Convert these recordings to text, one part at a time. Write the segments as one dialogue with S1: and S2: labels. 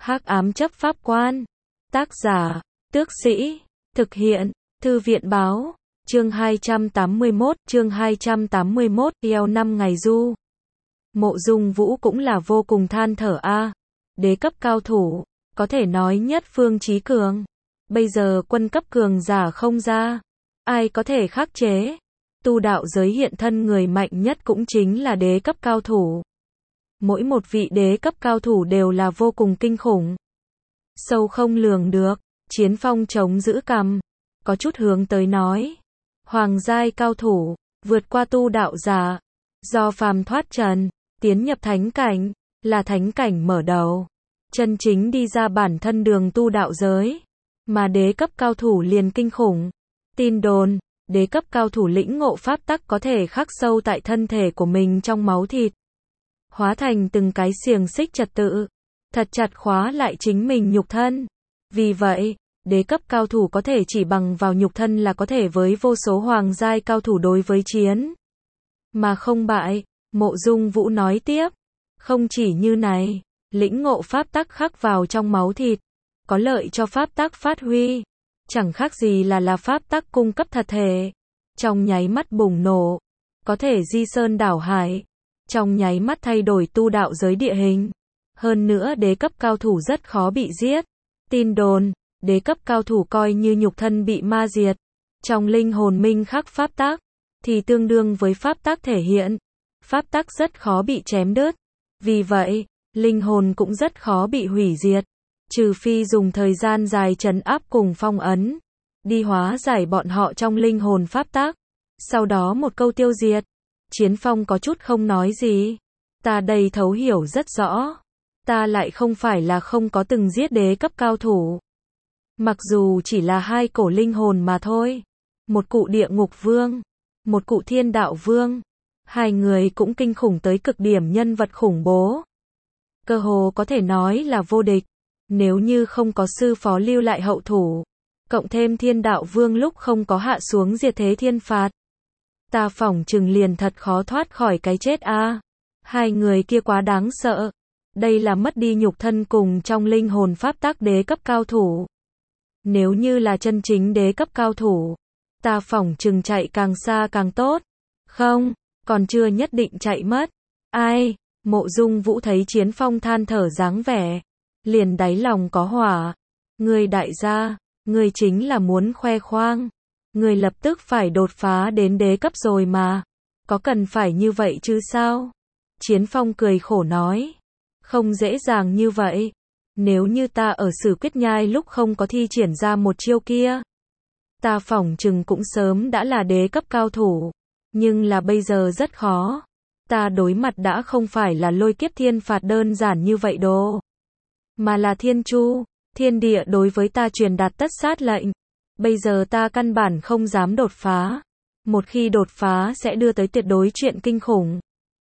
S1: Hắc ám chấp pháp quan. Tác giả, Tước Sĩ. Thực hiện, Thư viện báo. Chương 281, eo 5 ngày du. Mộ Dung Vũ cũng là vô cùng than thở a. Đế cấp cao thủ, có thể nói nhất phương chí cường. Bây giờ quân cấp cường giả không ra, ai có thể khắc chế? Tu đạo giới hiện thân người mạnh nhất cũng chính là đế cấp cao thủ. Mỗi một vị đế cấp cao thủ đều là vô cùng kinh khủng. Sâu không lường được, Chiến Phong chống giữ cằm, có chút hướng tới nói. Hoàng giai cao thủ, vượt qua tu đạo giả, do phàm thoát trần, tiến nhập thánh cảnh, là thánh cảnh mở đầu. Chân chính đi ra bản thân đường tu đạo giới, mà đế cấp cao thủ liền kinh khủng. Tin đồn, đế cấp cao thủ lĩnh ngộ pháp tắc có thể khắc sâu tại thân thể của mình trong máu thịt, hóa thành từng cái xiềng xích trật tự, thật chặt khóa lại chính mình nhục thân. Vì vậy, đế cấp cao thủ có thể chỉ bằng vào nhục thân là có thể với vô số hoàng giai cao thủ đối với chiến, mà không bại. Mộ Dung Vũ nói tiếp, không chỉ như này, lĩnh ngộ pháp tắc khắc vào trong máu thịt, có lợi cho pháp tắc phát huy, chẳng khác gì là pháp tắc cung cấp thật thể, trong nháy mắt bùng nổ, có thể di sơn đảo hải, trong nháy mắt thay đổi tu đạo giới địa hình. Hơn nữa đế cấp cao thủ rất khó bị giết. Tin đồn, đế cấp cao thủ coi như nhục thân bị ma diệt, trong linh hồn minh khắc pháp tắc, thì tương đương với pháp tắc thể hiện. Pháp tắc rất khó bị chém đứt. Vì vậy, linh hồn cũng rất khó bị hủy diệt, trừ phi dùng thời gian dài trấn áp cùng phong ấn, đi hóa giải bọn họ trong linh hồn pháp tắc, sau đó một câu tiêu diệt. Chiến Phong có chút không nói gì. Ta đây thấu hiểu rất rõ. Ta lại không phải là không có từng giết đế cấp cao thủ. Mặc dù chỉ là hai cổ linh hồn mà thôi. Một cụ địa ngục vương, một cụ thiên đạo vương. Hai người cũng kinh khủng tới cực điểm, nhân vật khủng bố. Cơ hồ có thể nói là vô địch. Nếu như không có sư phó lưu lại hậu thủ, cộng thêm thiên đạo vương lúc không có hạ xuống diệt thế thiên phạt, ta phỏng chừng liền thật khó thoát khỏi cái chết a. Hai người kia quá đáng sợ. Đây là mất đi nhục thân cùng trong linh hồn pháp tắc đế cấp cao thủ. Nếu như là chân chính đế cấp cao thủ, ta phỏng chừng chạy càng xa càng tốt. Không, còn chưa nhất định chạy mất. Ai? Mộ Dung Vũ thấy Chiến Phong than thở dáng vẻ, liền đáy lòng có hỏa. Ngươi đại gia, ngươi chính là muốn khoe khoang. Ngươi lập tức phải đột phá đến đế cấp rồi mà. Có cần phải như vậy chứ sao? Chiến Phong cười khổ nói. Không dễ dàng như vậy. Nếu như ta ở Sử Quyết Nhai lúc không có thi triển ra một chiêu kia, ta phỏng chừng cũng sớm đã là đế cấp cao thủ. Nhưng là bây giờ rất khó. Ta đối mặt đã không phải là lôi kiếp thiên phạt đơn giản như vậy đồ, mà là thiên chu, thiên địa đối với ta truyền đạt tất sát lệnh. Bây giờ ta căn bản không dám đột phá. Một khi đột phá sẽ đưa tới tuyệt đối chuyện kinh khủng.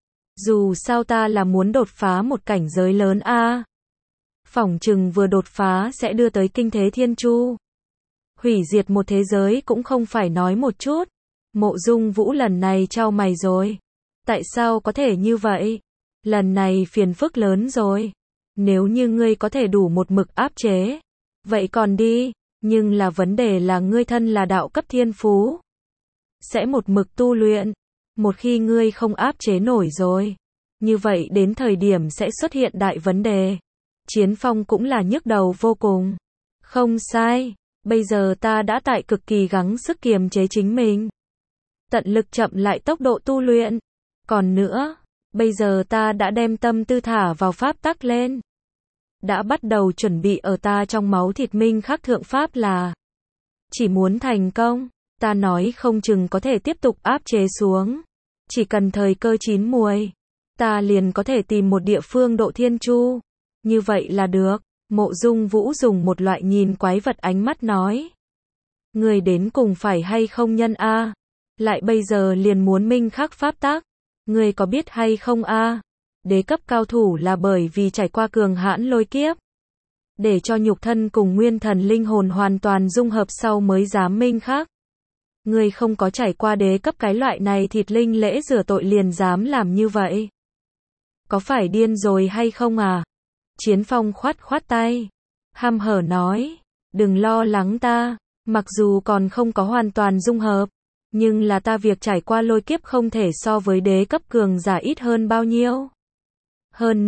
S1: Dù sao ta là muốn đột phá một cảnh giới lớn a. Phỏng chừng vừa đột phá sẽ đưa tới kinh thế thiên chu. Hủy diệt một thế giới cũng không phải nói một chút. Mộ Dung Vũ lần này chau mày rồi. Tại sao có thể như vậy? Lần này phiền phức lớn rồi. Nếu như ngươi có thể đủ một mực áp chế, vậy còn đi. Nhưng là vấn đề là ngươi thân là đạo cấp thiên phú, sẽ một mực tu luyện. Một khi ngươi không áp chế nổi rồi, như vậy đến thời điểm sẽ xuất hiện đại vấn đề. Chiến Phong cũng là nhức đầu vô cùng. Không sai, bây giờ ta đã tại cực kỳ gắng sức kiềm chế chính mình, tận lực chậm lại tốc độ tu luyện. Còn nữa, bây giờ ta đã đem tâm tư thả vào pháp tắc lên, đã bắt đầu chuẩn bị ở ta trong máu thịt minh khắc thượng pháp là. Chỉ muốn thành công, ta nói không chừng có thể tiếp tục áp chế xuống. Chỉ cần thời cơ chín muồi, ta liền có thể tìm một địa phương độ thiên chu. Như vậy là được. Mộ Dung Vũ dùng một loại nhìn quái vật ánh mắt nói. Người đến cùng phải hay không nhân a? Lại bây giờ liền muốn minh khắc pháp tắc. Người có biết hay không a? Đế cấp cao thủ là bởi vì trải qua cường hãn lôi kiếp, để cho nhục thân cùng nguyên thần linh hồn hoàn toàn dung hợp sau mới dám minh khắc. Ngươi không có trải qua đế cấp cái loại này thịt linh lễ rửa tội liền dám làm như vậy. Có phải điên rồi hay không à? Chiến Phong khoát khoát tay, hăm hở nói, đừng lo lắng ta, mặc dù còn không có hoàn toàn dung hợp, nhưng là ta việc trải qua lôi kiếp không thể so với đế cấp cường giả ít hơn bao nhiêu. Hơn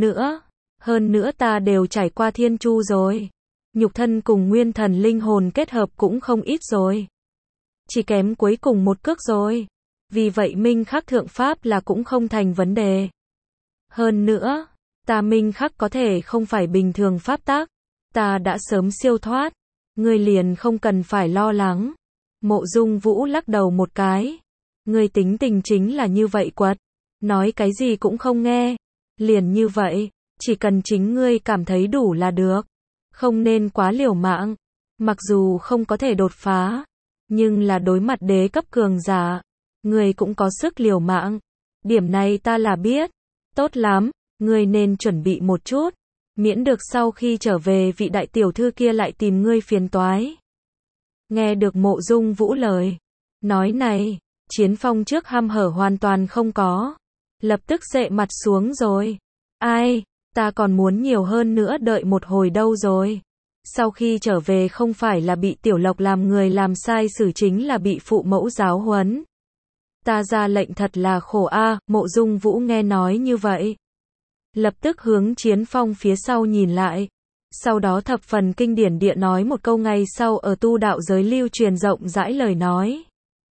S1: nữa ta đều trải qua thiên chu rồi. Nhục thân cùng nguyên thần linh hồn kết hợp cũng không ít rồi. Chỉ kém cuối cùng một cước rồi. Vì vậy minh khắc thượng pháp là cũng không thành vấn đề. Hơn nữa, ta minh khắc có thể không phải bình thường pháp tác. Ta đã sớm siêu thoát. Ngươi liền không cần phải lo lắng. Mộ Dung Vũ lắc đầu một cái. Ngươi tính tình chính là như vậy quật. Nói cái gì cũng không nghe. Liền như vậy, chỉ cần chính ngươi cảm thấy đủ là được. Không nên quá liều mạng. Mặc dù không có thể đột phá, nhưng là đối mặt đế cấp cường giả, ngươi cũng có sức liều mạng. Điểm này ta là biết. Tốt lắm, ngươi nên chuẩn bị một chút. Miễn được sau khi trở về vị đại tiểu thư kia lại tìm ngươi phiền toái. Nghe được Mộ Dung Vũ lời nói này, Chiến Phong trước hăm hở hoàn toàn không có. Lập tức dệ mặt xuống rồi. Ai, ta còn muốn nhiều hơn nữa đợi một hồi đâu rồi. Sau khi trở về không phải là bị Tiểu Lộc làm người làm sai xử chính là bị phụ mẫu giáo huấn. Ta ra lệnh thật là khổ a. Mộ Dung Vũ nghe nói như vậy, lập tức hướng Chiến Phong phía sau nhìn lại. Sau đó thập phần kinh điển địa nói một câu ngày sau ở tu đạo giới lưu truyền rộng rãi lời nói.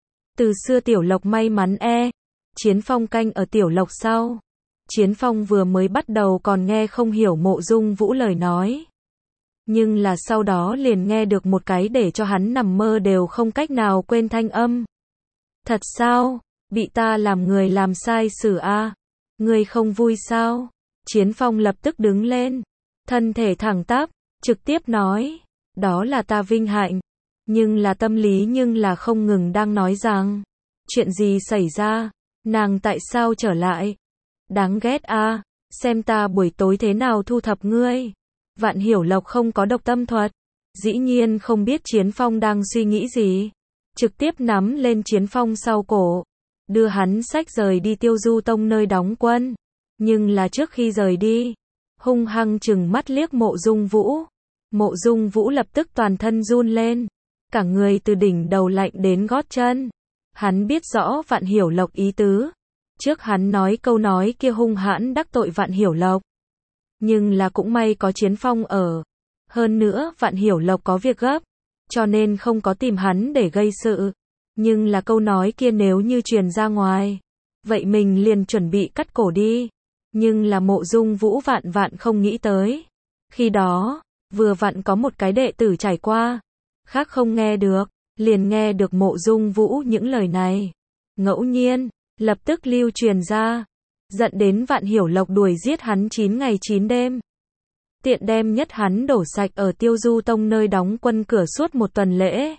S1: Từ xưa Tiểu Lộc may mắn Chiến Phong canh ở Tiểu Lộc sau. Chiến Phong vừa mới bắt đầu còn nghe không hiểu Mộ Dung Vũ lời nói. Nhưng là sau đó liền nghe được một cái để cho hắn nằm mơ đều không cách nào quên thanh âm. Thật sao? Bị ta làm người làm sai xử a? Ngươi không vui sao? Chiến Phong lập tức đứng lên, thân thể thẳng tắp, trực tiếp nói, đó là ta vinh hạnh. Nhưng là tâm lý nhưng là không ngừng đang nói rằng, chuyện gì xảy ra? Nàng tại sao trở lại? Đáng ghét a, xem ta buổi tối thế nào thu thập ngươi. Vạn Hiểu Lộc không có độc tâm thuật, dĩ nhiên không biết Chiến Phong đang suy nghĩ gì. Trực tiếp nắm lên Chiến Phong sau cổ, đưa hắn xách rời đi Tiêu Du Tông nơi đóng quân. Nhưng là trước khi rời đi, hung hăng chừng mắt liếc Mộ Dung Vũ. Mộ Dung Vũ lập tức toàn thân run lên, cả người từ đỉnh đầu lạnh đến gót chân. Hắn biết rõ Vạn Hiểu Lộc ý tứ. Trước hắn nói câu nói kia hung hãn đắc tội Vạn Hiểu Lộc. Nhưng là cũng may có Chiến Phong ở. Hơn nữa Vạn Hiểu Lộc có việc gấp, cho nên không có tìm hắn để gây sự. Nhưng là câu nói kia nếu như truyền ra ngoài, vậy mình liền chuẩn bị cắt cổ đi. Nhưng là Mộ Dung Vũ vạn vạn không nghĩ tới. Khi đó, vừa vặn có một cái đệ tử trải qua, khác không nghe được, liền nghe được Mộ Dung Vũ những lời này. Ngẫu nhiên, lập tức lưu truyền ra, giận đến Vạn Hiểu Lộc đuổi giết hắn 9 ngày 9 đêm. Tiện đem nhất hắn đổ sạch ở Tiêu Du Tông nơi đóng quân cửa suốt một tuần lễ.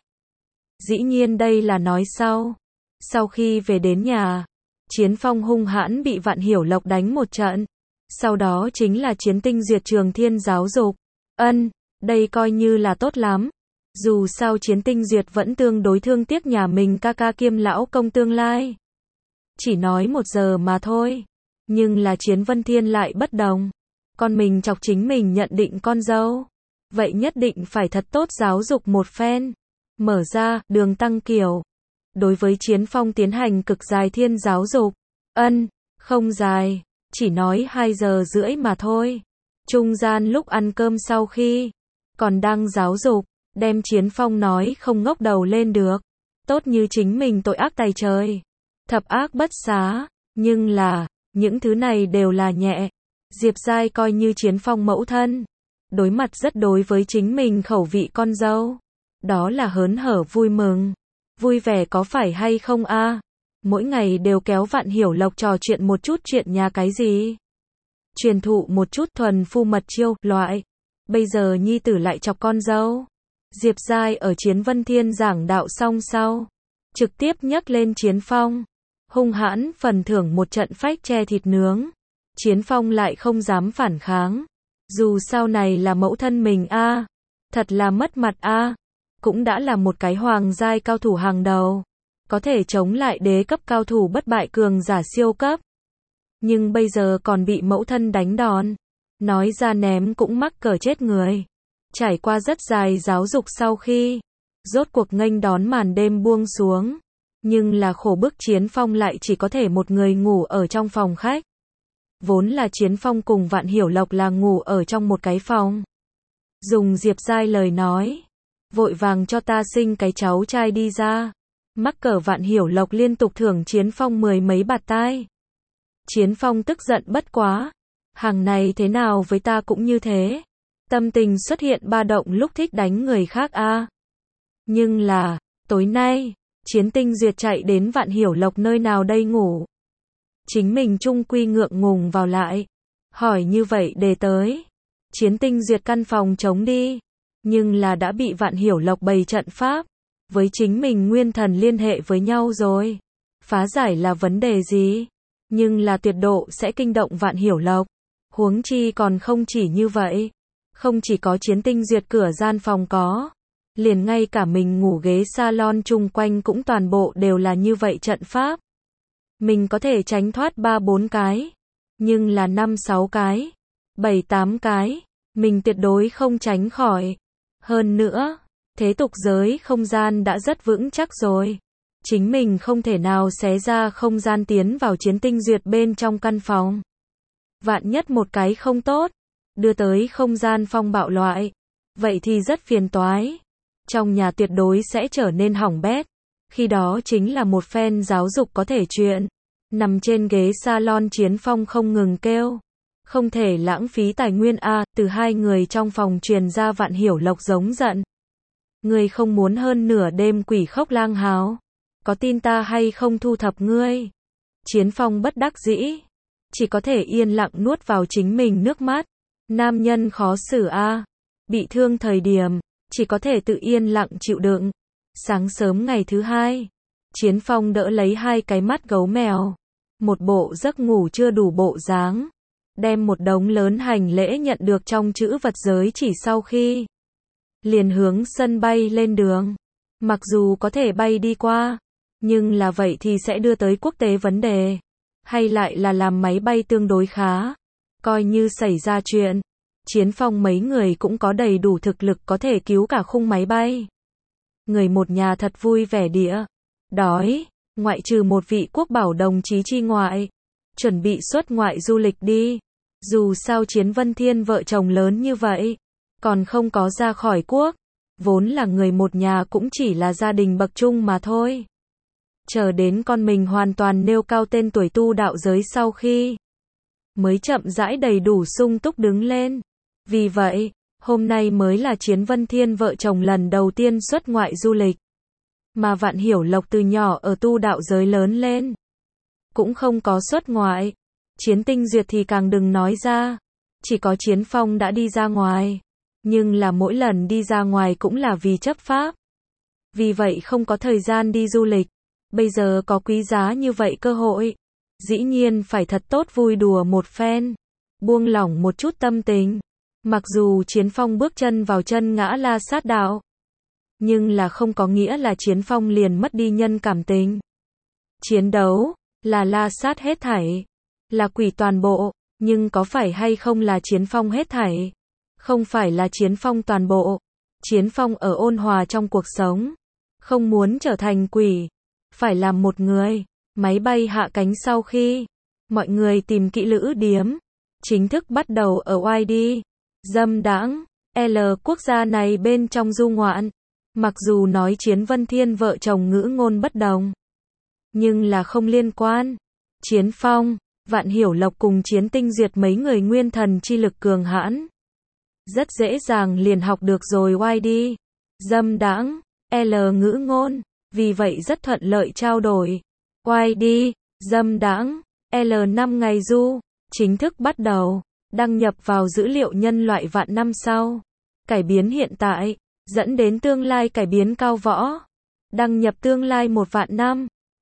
S1: Dĩ nhiên đây là nói sau. Sau khi về đến nhà, Chiến Phong hung hãn bị Vạn Hiểu Lộc đánh một trận. Sau đó chính là chiến tinh duyệt Trường Thiên giáo dục. Đây coi như là tốt lắm. Dù sao chiến tinh duyệt vẫn tương đối thương tiếc nhà mình ca ca kiêm lão công tương lai. Chỉ nói 1 giờ mà thôi. Nhưng là Chiến Vân Thiên lại bất đồng. Con mình chọc chính mình nhận định con dâu. Vậy nhất định phải thật tốt giáo dục một phen. Mở ra, đường tăng kiểu. Đối với Chiến Phong tiến hành cực dài thiên giáo dục. Không dài, chỉ nói 2 giờ rưỡi mà thôi. Trung gian lúc ăn cơm sau khi, còn đang giáo dục, đem Chiến Phong nói không ngóc đầu lên được. Tốt như chính mình tội ác tày trời. Thập ác bất xá, nhưng là, những thứ này đều là nhẹ. Diệp Giai coi như Chiến Phong mẫu thân. Đối mặt rất đối với chính mình khẩu vị con dâu. Đó là hớn hở vui mừng. Vui vẻ có phải hay không a? Mỗi ngày đều kéo Vạn Hiểu Lộc trò chuyện một chút chuyện nhà cái gì. Truyền thụ một chút thuần phu mật chiêu, loại. Bây giờ nhi tử lại chọc con dâu. Diệp Giai ở Chiến Vân Thiên giảng đạo xong sau, trực tiếp nhấc lên Chiến Phong. Hung hãn phần thưởng một trận phách tre thịt nướng. Chiến Phong lại không dám phản kháng. Dù sau này là mẫu thân mình a, thật là mất mặt a. Cũng đã là một cái hoàng giai cao thủ hàng đầu, có thể chống lại đế cấp cao thủ bất bại cường giả siêu cấp. Nhưng bây giờ còn bị mẫu thân đánh đòn. nói ra ném cũng mắc cỡ chết người. Trải qua rất dài giáo dục sau khi rốt cuộc nghênh đón màn đêm buông xuống, nhưng là khổ bức Chiến Phong lại chỉ có thể một người ngủ ở trong phòng khách. Vốn là Chiến Phong cùng Vạn Hiểu Lộc là ngủ ở trong một cái phòng. Dùng Diệp Giai lời nói, vội vàng cho ta sinh cái cháu trai đi ra. Mắc cỡ Vạn Hiểu Lộc liên tục thưởng Chiến Phong 10 mấy bạt tai. Chiến Phong tức giận bất quá, hàng này thế nào với ta cũng như thế. Tâm tình xuất hiện ba động lúc thích đánh người khác a. Nhưng là, tối nay, Chiến Tinh Duyệt chạy đến Vạn Hiểu Lộc nơi nào đây ngủ. Chính mình trung quy ngượng ngùng vào lại. Hỏi như vậy để tới. Chiến Tinh Duyệt căn phòng trống đi. Nhưng là đã bị Vạn Hiểu Lộc bày trận pháp. Với chính mình nguyên thần liên hệ với nhau rồi. Phá giải là vấn đề gì? Nhưng là tuyệt độ sẽ kinh động Vạn Hiểu Lộc. Huống chi còn không chỉ như vậy. Không chỉ có Chiến Tinh Duyệt cửa gian phòng có. Liền ngay cả mình ngủ ghế salon chung quanh cũng toàn bộ đều là như vậy trận pháp. Mình có thể tránh thoát 3-4 cái. Nhưng là 5-6 cái. 7-8 cái. Mình tuyệt đối không tránh khỏi. Hơn nữa, thế tục giới không gian đã rất vững chắc rồi. Chính mình không thể nào xé ra không gian tiến vào Chiến Tinh Duyệt bên trong căn phòng. Vạn nhất một cái không tốt, đưa tới không gian phong bạo loại. Vậy thì rất phiền toái. Trong nhà tuyệt đối sẽ trở nên hỏng bét. Khi đó chính là một phen giáo dục có thể chuyện. Nằm trên ghế salon Chiến Phong không ngừng kêu. Không thể lãng phí tài nguyên a. Từ hai người trong phòng truyền ra Vạn Hiểu Lộc giống giận. Ngươi không muốn hơn nửa đêm quỷ khóc lang háo. Có tin ta hay không thu thập ngươi? Chiến Phong bất đắc dĩ. Chỉ có thể yên lặng nuốt vào chính mình nước mắt. Nam nhân khó xử a. Bị thương thời điểm, chỉ có thể tự yên lặng chịu đựng. Sáng sớm ngày thứ hai, Chiến Phong đỡ lấy hai cái mắt gấu mèo. Một bộ giấc ngủ chưa đủ bộ dáng. Đem một đống lớn hành lễ nhận được trong chữ vật giới chỉ sau khi liền hướng sân bay lên đường. Mặc dù có thể bay đi qua, nhưng là vậy thì sẽ đưa tới quốc tế vấn đề. Hay lại là làm máy bay tương đối khá. Coi như xảy ra chuyện, Chiến Phong mấy người cũng có đầy đủ thực lực có thể cứu cả khung máy bay. Người một nhà thật vui vẻ đĩa. Đói, ngoại trừ một vị quốc bảo đồng chí chi ngoại. Chuẩn bị xuất ngoại du lịch đi. Dù sao Chiến Vân Thiên vợ chồng lớn như vậy, còn không có ra khỏi quốc. Vốn là người một nhà cũng chỉ là gia đình bậc trung mà thôi. Chờ đến con mình hoàn toàn nêu cao tên tuổi tu đạo giới sau khi mới chậm rãi đầy đủ sung túc đứng lên. Vì vậy, hôm nay mới là Chiến Vân Thiên vợ chồng lần đầu tiên xuất ngoại du lịch. Mà Vạn Hiểu Lộc từ nhỏ ở tu đạo giới lớn lên, cũng không có xuất ngoại. Chiến Tinh Duyệt thì càng đừng nói ra. Chỉ có Chiến Phong đã đi ra ngoài. Nhưng là mỗi lần đi ra ngoài cũng là vì chấp pháp. Vì vậy không có thời gian đi du lịch. Bây giờ có quý giá như vậy cơ hội. Dĩ nhiên phải thật tốt vui đùa một phen. Buông lỏng một chút tâm tình. Mặc dù Chiến Phong bước chân vào chân ngã La Sát đạo. Nhưng là không có nghĩa là Chiến Phong liền mất đi nhân cảm tình. Chiến đấu, là La Sát hết thảy. Là quỷ toàn bộ. Nhưng có phải hay không là Chiến Phong hết thảy? Không phải là Chiến Phong toàn bộ. Chiến Phong ở ôn hòa trong cuộc sống. Không muốn trở thành quỷ. Phải làm một người. Máy bay hạ cánh sau khi mọi người tìm kỹ lữ điếm. Chính thức bắt đầu ở YD. Dâm đãng. L quốc gia này bên trong du ngoạn. Mặc dù nói Chiến Vân Thiên vợ chồng ngữ ngôn bất đồng. Nhưng là không liên quan. Chiến Phong, Vạn Hiểu Lộc cùng Chiến Tinh Duyệt mấy người nguyên thần chi lực cường hãn. Rất dễ dàng liền học được rồi YD. Dâm đãng. L ngữ ngôn. Vì vậy rất thuận lợi trao đổi. YD. Dâm đãng. L 5 ngày du. Chính thức bắt đầu. Đăng nhập vào dữ liệu nhân loại vạn năm sau. Cải biến hiện tại. Dẫn đến tương lai cải biến cao võ. Đăng nhập tương lai 1 vạn năm.